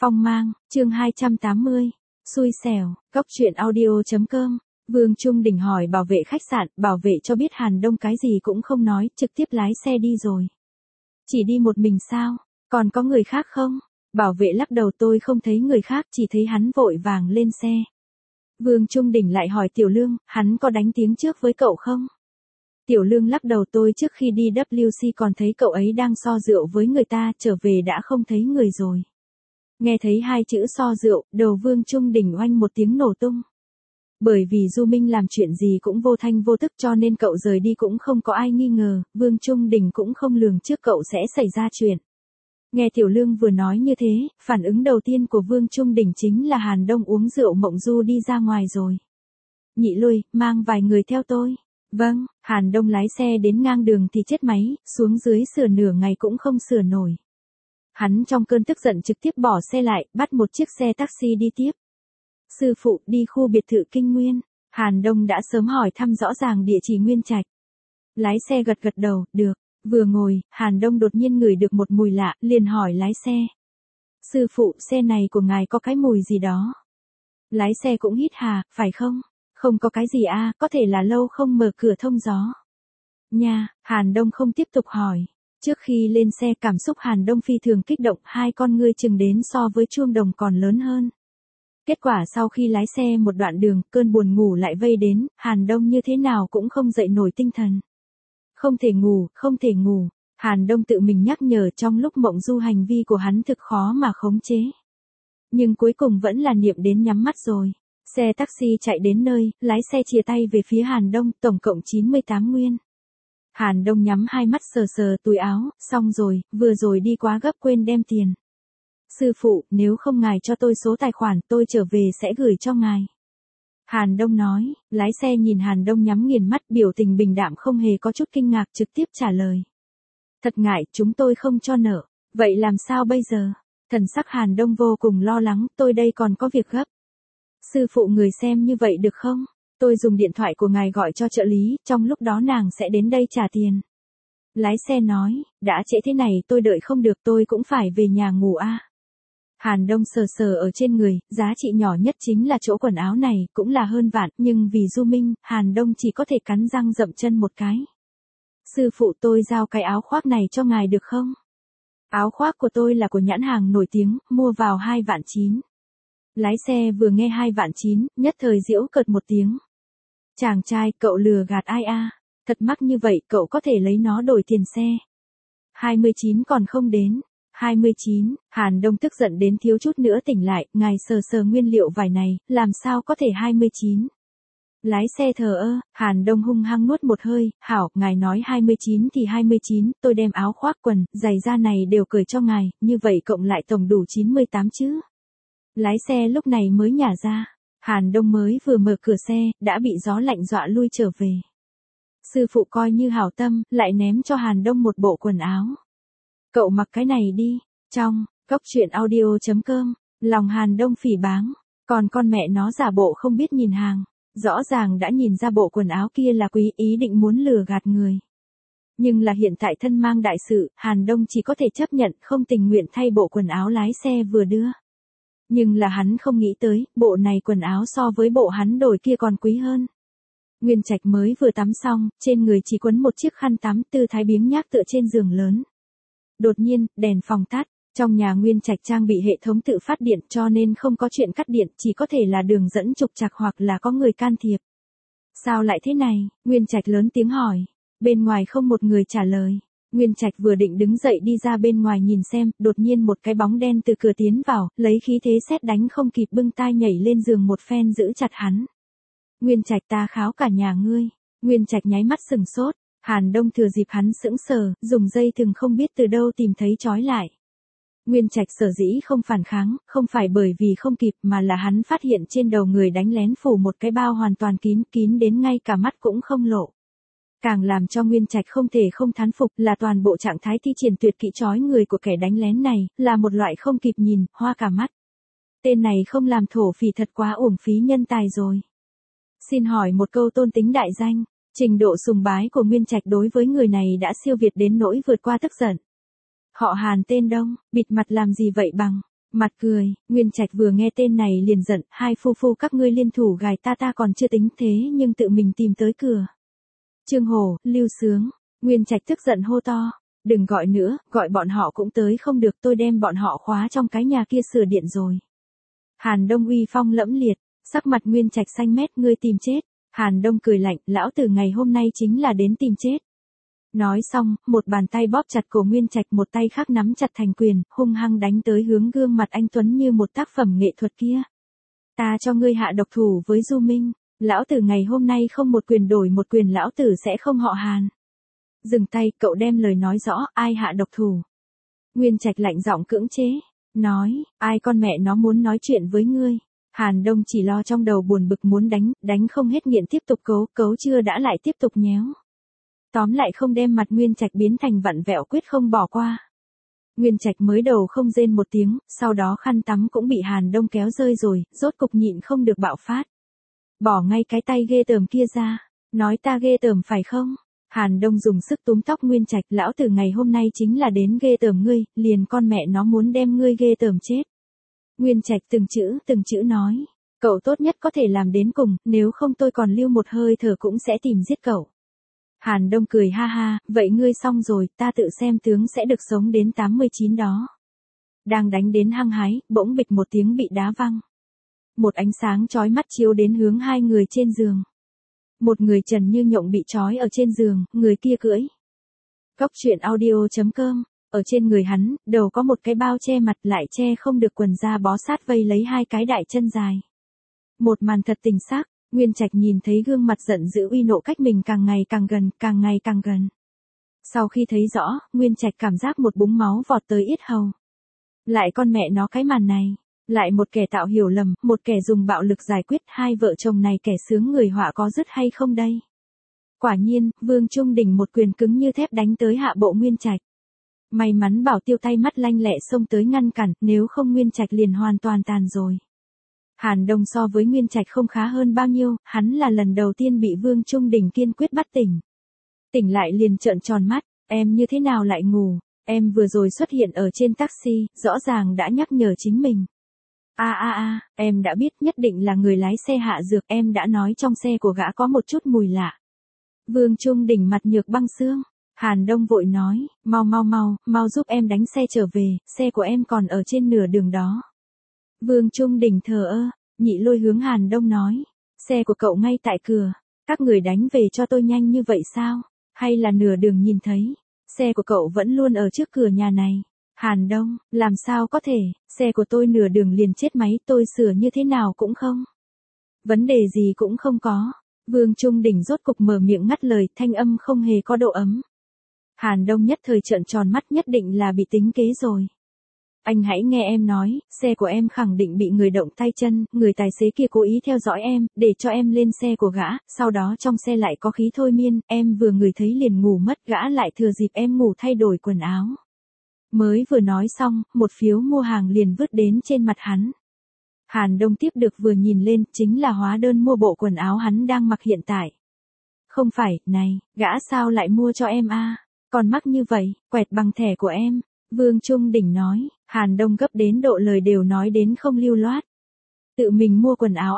Phong mang, chương 280. Xui xẻo, Góc truyện audio.com. Vương Trung Đình hỏi bảo vệ khách sạn, bảo vệ cho biết Hàn Đông cái gì cũng không nói, trực tiếp lái xe đi rồi. Chỉ đi một mình sao? Còn có người khác không? Bảo vệ lắc đầu, tôi không thấy người khác, chỉ thấy hắn vội vàng lên xe. Vương Trung Đình lại hỏi Tiểu Lương, hắn có đánh tiếng trước với cậu không? Tiểu Lương lắc đầu, tôi trước khi đi WC còn thấy cậu ấy đang so rượu với người ta, trở về đã không thấy người rồi. Nghe thấy hai chữ so rượu, đầu Vương Trung Đình oanh một tiếng nổ tung. Bởi vì Du Minh làm chuyện gì cũng vô thanh vô tức cho nên cậu rời đi cũng không có ai nghi ngờ, Vương Trung Đình cũng không lường trước cậu sẽ xảy ra chuyện. Nghe Tiểu Lương vừa nói như thế, phản ứng đầu tiên của Vương Trung Đình chính là Hàn Đông uống rượu mộng du đi ra ngoài rồi. Nhị Lôi, mang vài người theo tôi. Vâng, Hàn Đông lái xe đến ngang đường thì chết máy, xuống dưới sửa nửa ngày cũng không sửa nổi. Hắn trong cơn tức giận trực tiếp bỏ xe lại, bắt một chiếc xe taxi đi tiếp. Sư phụ, đi khu biệt thự Kinh Nguyên. Hàn Đông đã sớm hỏi thăm rõ ràng địa chỉ Nguyên Trạch. Lái xe gật gật đầu, được. Vừa ngồi, Hàn Đông đột nhiên ngửi được một mùi lạ, liền hỏi lái xe. Sư phụ, xe này của ngài có cái mùi gì đó. Lái xe cũng hít hà, phải không? Không có cái gì à, có thể là lâu không mở cửa thông gió. Nha, Hàn Đông không tiếp tục hỏi. Trước khi lên xe cảm xúc Hàn Đông phi thường kích động, hai con ngươi chừng đến so với chuông đồng còn lớn hơn. Kết quả sau khi lái xe một đoạn đường, cơn buồn ngủ lại vây đến, Hàn Đông như thế nào cũng không dậy nổi tinh thần. Không thể ngủ, không thể ngủ. Hàn Đông tự mình nhắc nhở trong lúc mộng du hành vi của hắn thực khó mà khống chế. Nhưng cuối cùng vẫn là niệm đến nhắm mắt rồi. Xe taxi chạy đến nơi, lái xe chìa tay về phía Hàn Đông, tổng cộng 98 nguyên. Hàn Đông nhắm hai mắt sờ sờ túi áo, xong rồi, vừa rồi đi quá gấp quên đem tiền. Sư phụ, nếu không ngài cho tôi số tài khoản, tôi trở về sẽ gửi cho ngài. Hàn Đông nói, lái xe nhìn Hàn Đông nhắm nghiền mắt, biểu tình bình đạm không hề có chút kinh ngạc, trực tiếp trả lời. Thật ngại, chúng tôi không cho nợ. Vậy làm sao bây giờ? Thần sắc Hàn Đông vô cùng lo lắng, tôi đây còn có việc gấp. Sư phụ, người xem như vậy được không? Tôi dùng điện thoại của ngài gọi cho trợ lý, trong lúc đó nàng sẽ đến đây trả tiền. Lái xe nói, đã trễ thế này tôi đợi không được, tôi cũng phải về nhà ngủ a. Hàn Đông sờ sờ ở trên người, giá trị nhỏ nhất chính là chỗ quần áo này, cũng là hơn vạn, nhưng vì Du Minh, Hàn Đông chỉ có thể cắn răng dậm chân một cái. Sư phụ, tôi giao cái áo khoác này cho ngài được không? Áo khoác của tôi là của nhãn hàng nổi tiếng, mua vào 2 vạn 9. Lái xe vừa nghe 2 vạn 9, nhất thời giễu cợt một tiếng. Chàng trai, cậu lừa gạt ai a? Thật mắc như vậy, cậu có thể lấy nó đổi tiền xe. 29 còn không đến. 29, Hàn Đông tức giận đến thiếu chút nữa tỉnh lại, ngài sờ sờ nguyên liệu vải này, làm sao có thể 29. Lái xe thờ ơ, Hàn Đông hung hăng nuốt một hơi, hảo, ngài nói 29 thì 29, tôi đem áo khoác quần, giày da này đều cởi cho ngài, như vậy cộng lại tổng đủ 98 chứ. Lái xe lúc này mới nhả ra, Hàn Đông mới vừa mở cửa xe, đã bị gió lạnh dọa lui trở về. Sư phụ coi như hảo tâm, lại ném cho Hàn Đông một bộ quần áo. Cậu mặc cái này đi. Trong, Góc truyện audio.com, lòng Hàn Đông phỉ báng. Còn con mẹ nó giả bộ không biết nhìn hàng. Rõ ràng đã nhìn ra bộ quần áo kia là quý, ý định muốn lừa gạt người. Nhưng là hiện tại thân mang đại sự, Hàn Đông chỉ có thể chấp nhận, không tình nguyện thay bộ quần áo lái xe vừa đưa. Nhưng là hắn không nghĩ tới, bộ này quần áo so với bộ hắn đổi kia còn quý hơn. Nguyên Trạch mới vừa tắm xong, trên người chỉ quấn một chiếc khăn tắm, tư thái biếng nhác tựa trên giường lớn. Đột nhiên, đèn phòng tắt, trong nhà Nguyên Trạch trang bị hệ thống tự phát điện cho nên không có chuyện cắt điện, chỉ có thể là đường dẫn trục trặc hoặc là có người can thiệp. Sao lại thế này? Nguyên Trạch lớn tiếng hỏi. Bên ngoài không một người trả lời. Nguyên Trạch vừa định đứng dậy đi ra bên ngoài nhìn xem, đột nhiên một cái bóng đen từ cửa tiến vào, lấy khí thế sét đánh không kịp bưng tai nhảy lên giường một phen giữ chặt hắn. Nguyên Trạch, ta kháo cả nhà ngươi. Nguyên Trạch nháy mắt sừng sốt. Hàn Đông thừa dịp hắn sững sờ, dùng dây thừng không biết từ đâu tìm thấy trói lại. Nguyên Trạch sở dĩ không phản kháng, không phải bởi vì không kịp mà là hắn phát hiện trên đầu người đánh lén phủ một cái bao hoàn toàn kín đến ngay cả mắt cũng không lộ. Càng làm cho Nguyên Trạch không thể không thán phục là toàn bộ trạng thái thi triển tuyệt kỹ trói người của kẻ đánh lén này, là một loại không kịp nhìn, hoa cả mắt. Tên này không làm thổ phỉ thật quá uổng phí nhân tài rồi. Xin hỏi một câu tôn tính đại danh. Trình độ sùng bái của Nguyên Trạch đối với người này đã siêu việt đến nỗi vượt qua tức giận. Họ Hàn tên Đông, bịt mặt làm gì vậy bằng? Mặt cười, Nguyên Trạch vừa nghe tên này liền giận, hai phu phu các ngươi liên thủ gài ta còn chưa tính thế nhưng tự mình tìm tới cửa. Trương Hổ, Lưu Sướng, Nguyên Trạch tức giận hô to, đừng gọi nữa, gọi bọn họ cũng tới không được, tôi đem bọn họ khóa trong cái nhà kia sửa điện rồi. Hàn Đông uy phong lẫm liệt, sắc mặt Nguyên Trạch xanh mét, ngươi tìm chết. Hàn Đông cười lạnh, lão tử ngày hôm nay chính là đến tìm chết. Nói xong, một bàn tay bóp chặt cổ Nguyên Trạch, một tay khác nắm chặt thành quyền, hung hăng đánh tới hướng gương mặt anh tuấn như một tác phẩm nghệ thuật kia. Ta cho ngươi hạ độc thủ với Du Minh, lão tử ngày hôm nay không một quyền đổi một quyền, lão tử sẽ không họ Hàn. Dừng tay, cậu đem lời nói rõ, ai hạ độc thủ. Nguyên Trạch lạnh giọng cưỡng chế, nói, ai con mẹ nó muốn nói chuyện với ngươi. Hàn Đông chỉ lo trong đầu buồn bực muốn đánh không hết nghiện tiếp tục cấu chưa đã lại tiếp tục nhéo. Tóm lại không đem mặt Nguyên Trạch biến thành vặn vẹo, quyết không bỏ qua. Nguyên Trạch mới đầu không rên một tiếng, sau đó khăn tắm cũng bị Hàn Đông kéo rơi rồi, rốt cục nhịn không được bạo phát. Bỏ ngay cái tay ghê tởm kia ra, nói ta ghê tởm phải không? Hàn Đông dùng sức túm tóc Nguyên Trạch, lão tử ngày hôm nay chính là đến ghê tởm ngươi, liền con mẹ nó muốn đem ngươi ghê tởm chết. Nguyên Trạch từng chữ nói, cậu tốt nhất có thể làm đến cùng, nếu không tôi còn lưu một hơi thở cũng sẽ tìm giết cậu. Hàn Đông cười ha ha, vậy ngươi xong rồi, ta tự xem tướng sẽ được sống đến 89 đó. Đang đánh đến hăng hái, bỗng bịch một tiếng bị đá văng. Một ánh sáng chói mắt chiếu đến hướng hai người trên giường. Một người trần như nhộng bị trói ở trên giường, người kia cưỡi. Góc truyện audio.com, ở trên người hắn, đầu có một cái bao che mặt lại che không được, quần da bó sát vây lấy hai cái đại chân dài. Một màn thật tình xác, Nguyên Trạch nhìn thấy gương mặt giận dữ uy nộ cách mình càng ngày càng gần. Sau khi thấy rõ, Nguyên Trạch cảm giác một búng máu vọt tới yết hầu. Lại con mẹ nó cái màn này, lại một kẻ tạo hiểu lầm, một kẻ dùng bạo lực giải quyết, hai vợ chồng này kẻ sướng người họa có dứt hay không đây? Quả nhiên, Vương Trung Đình một quyền cứng như thép đánh tới hạ bộ Nguyên Trạch. May mắn Bảo Tiêu tay mắt lanh lẹ xông tới ngăn cản, nếu không Nguyên Trạch liền hoàn toàn tàn rồi. Hàn Đông so với Nguyên Trạch không khá hơn bao nhiêu, hắn là lần đầu tiên bị Vương Trung Đình kiên quyết bắt tỉnh. Tỉnh lại liền trợn tròn mắt, em như thế nào lại ngủ, em vừa rồi xuất hiện ở trên taxi, rõ ràng đã nhắc nhở chính mình. Em đã biết nhất định là người lái xe hạ dược, em đã nói trong xe của gã có một chút mùi lạ. Vương Trung Đình mặt nhược băng xương. Hàn Đông vội nói, mau giúp em đánh xe trở về, xe của em còn ở trên nửa đường đó. Vương Trung Đình thờ ơ, Nhị Lôi hướng Hàn Đông nói, xe của cậu ngay tại cửa, các người đánh về cho tôi nhanh như vậy sao, hay là nửa đường nhìn thấy, xe của cậu vẫn luôn ở trước cửa nhà này. Hàn Đông, làm sao có thể, xe của tôi nửa đường liền chết máy, tôi sửa như thế nào cũng không. Vấn đề gì cũng không có. Vương Trung Đình rốt cục mở miệng ngắt lời, thanh âm không hề có độ ấm. Hàn Đông nhất thời trợn tròn mắt, nhất định là bị tính kế rồi. Anh hãy nghe em nói, xe của em khẳng định bị người động tay chân, người tài xế kia cố ý theo dõi em, để cho em lên xe của gã, sau đó trong xe lại có khí thôi miên, em vừa ngửi thấy liền ngủ mất, gã lại thừa dịp em ngủ thay đổi quần áo. Mới vừa nói xong, một phiếu mua hàng liền vứt đến trên mặt hắn. Hàn Đông tiếp được vừa nhìn lên, chính là hóa đơn mua bộ quần áo hắn đang mặc hiện tại. Không phải, này, gã sao lại mua cho em còn mắc như vậy, quẹt bằng thẻ của em. Vương Trung Đình nói, Hàn Đông gấp đến độ lời đều nói đến không lưu loát. Tự mình mua quần áo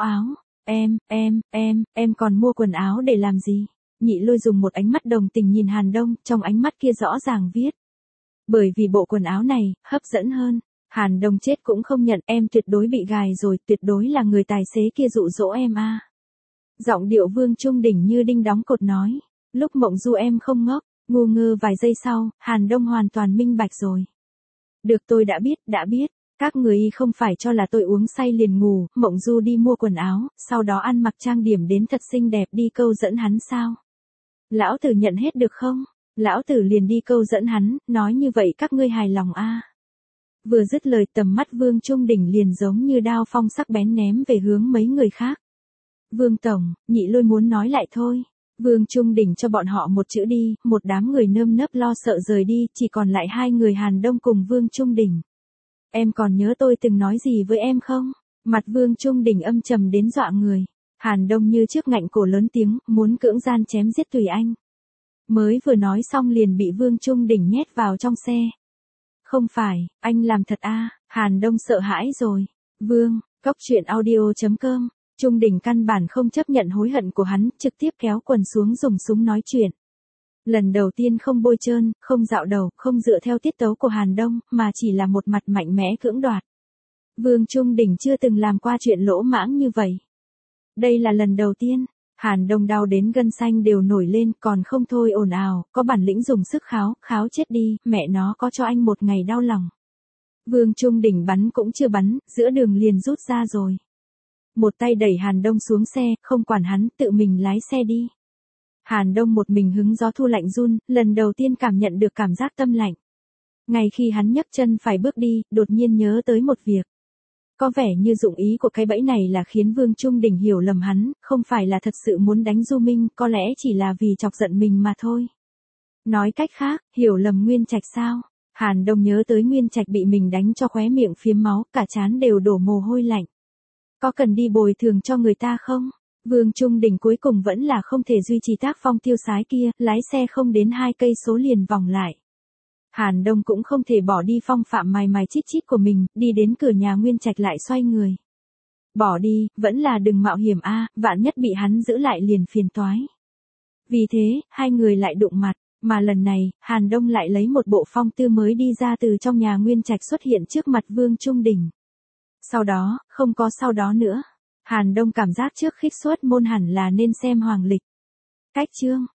em còn mua quần áo để làm gì? Nhị Lôi dùng một ánh mắt đồng tình nhìn Hàn Đông, trong ánh mắt kia rõ ràng viết. Bởi vì bộ quần áo này, hấp dẫn hơn. Hàn Đông chết cũng không nhận, em tuyệt đối bị gài rồi, tuyệt đối là người tài xế kia dụ dỗ em Giọng điệu Vương Trung Đình như đinh đóng cột nói. Lúc Mộng Du em không ngốc, ngu ngơ vài giây sau, Hàn Đông hoàn toàn minh bạch rồi. Được, tôi đã biết, các người không phải cho là tôi uống say liền ngủ, Mộng Du đi mua quần áo, sau đó ăn mặc trang điểm đến thật xinh đẹp đi câu dẫn hắn sao? Lão tử nhận hết được không? Lão tử liền đi câu dẫn hắn, nói như vậy các ngươi hài lòng Vừa dứt lời tầm mắt Vương Trung Đình liền giống như đao phong sắc bén ném về hướng mấy người khác. Vương Tổng, Nhị Lôi muốn nói lại thôi. Vương Trung Đình cho bọn họ một chữ đi, một đám người nơm nớp lo sợ rời đi, chỉ còn lại hai người Hàn Đông cùng Vương Trung Đình. Em còn nhớ tôi từng nói gì với em không? Mặt Vương Trung Đình âm trầm đến dọa người. Hàn Đông như trước ngạnh cổ lớn tiếng, muốn cưỡng gian chém giết tùy anh. Mới vừa nói xong liền bị Vương Trung Đình nhét vào trong xe. Không phải, anh làm thật à? Hàn Đông sợ hãi rồi. Vương, Cốc truyện audio.com. Trung Đình căn bản không chấp nhận hối hận của hắn, trực tiếp kéo quần xuống dùng súng nói chuyện. Lần đầu tiên không bôi trơn, không dạo đầu, không dựa theo tiết tấu của Hàn Đông, mà chỉ là một mặt mạnh mẽ cưỡng đoạt. Vương Trung Đình chưa từng làm qua chuyện lỗ mãng như vậy. Đây là lần đầu tiên. Hàn Đông đau đến gân xanh đều nổi lên, còn không thôi ồn ào, có bản lĩnh dùng sức kháo chết đi, mẹ nó có cho anh một ngày đau lòng. Vương Trung Đình bắn cũng chưa bắn, giữa đường liền rút ra rồi. Một tay đẩy Hàn Đông xuống xe, không quản hắn, tự mình lái xe đi. Hàn Đông một mình hứng gió thu lạnh run, lần đầu tiên cảm nhận được cảm giác tâm lạnh. Ngay khi hắn nhấc chân phải bước đi, đột nhiên nhớ tới một việc. Có vẻ như dụng ý của cái bẫy này là khiến Vương Trung Đình hiểu lầm hắn, không phải là thật sự muốn đánh Du Minh, có lẽ chỉ là vì chọc giận mình mà thôi. Nói cách khác, hiểu lầm Nguyên Trạch sao? Hàn Đông nhớ tới Nguyên Trạch bị mình đánh cho khóe miệng phiếm máu, cả trán đều đổ mồ hôi lạnh. Có cần đi bồi thường cho người ta không? Vương Trung Đình cuối cùng vẫn là không thể duy trì tác phong tiêu sái kia, lái xe không đến 2 cây số liền vòng lại. Hàn Đông cũng không thể bỏ đi phong phạm mài chít chít của mình, đi đến cửa nhà Nguyên Trạch lại xoay người. Bỏ đi, vẫn là đừng mạo hiểm a, vạn nhất bị hắn giữ lại liền phiền toái. Vì thế, hai người lại đụng mặt, mà lần này, Hàn Đông lại lấy một bộ phong tư mới đi ra từ trong nhà Nguyên Trạch xuất hiện trước mặt Vương Trung Đình. Sau đó, không có sau đó nữa. Hàn Đông cảm giác trước khích suất môn hẳn là nên xem hoàng lịch. Cách chương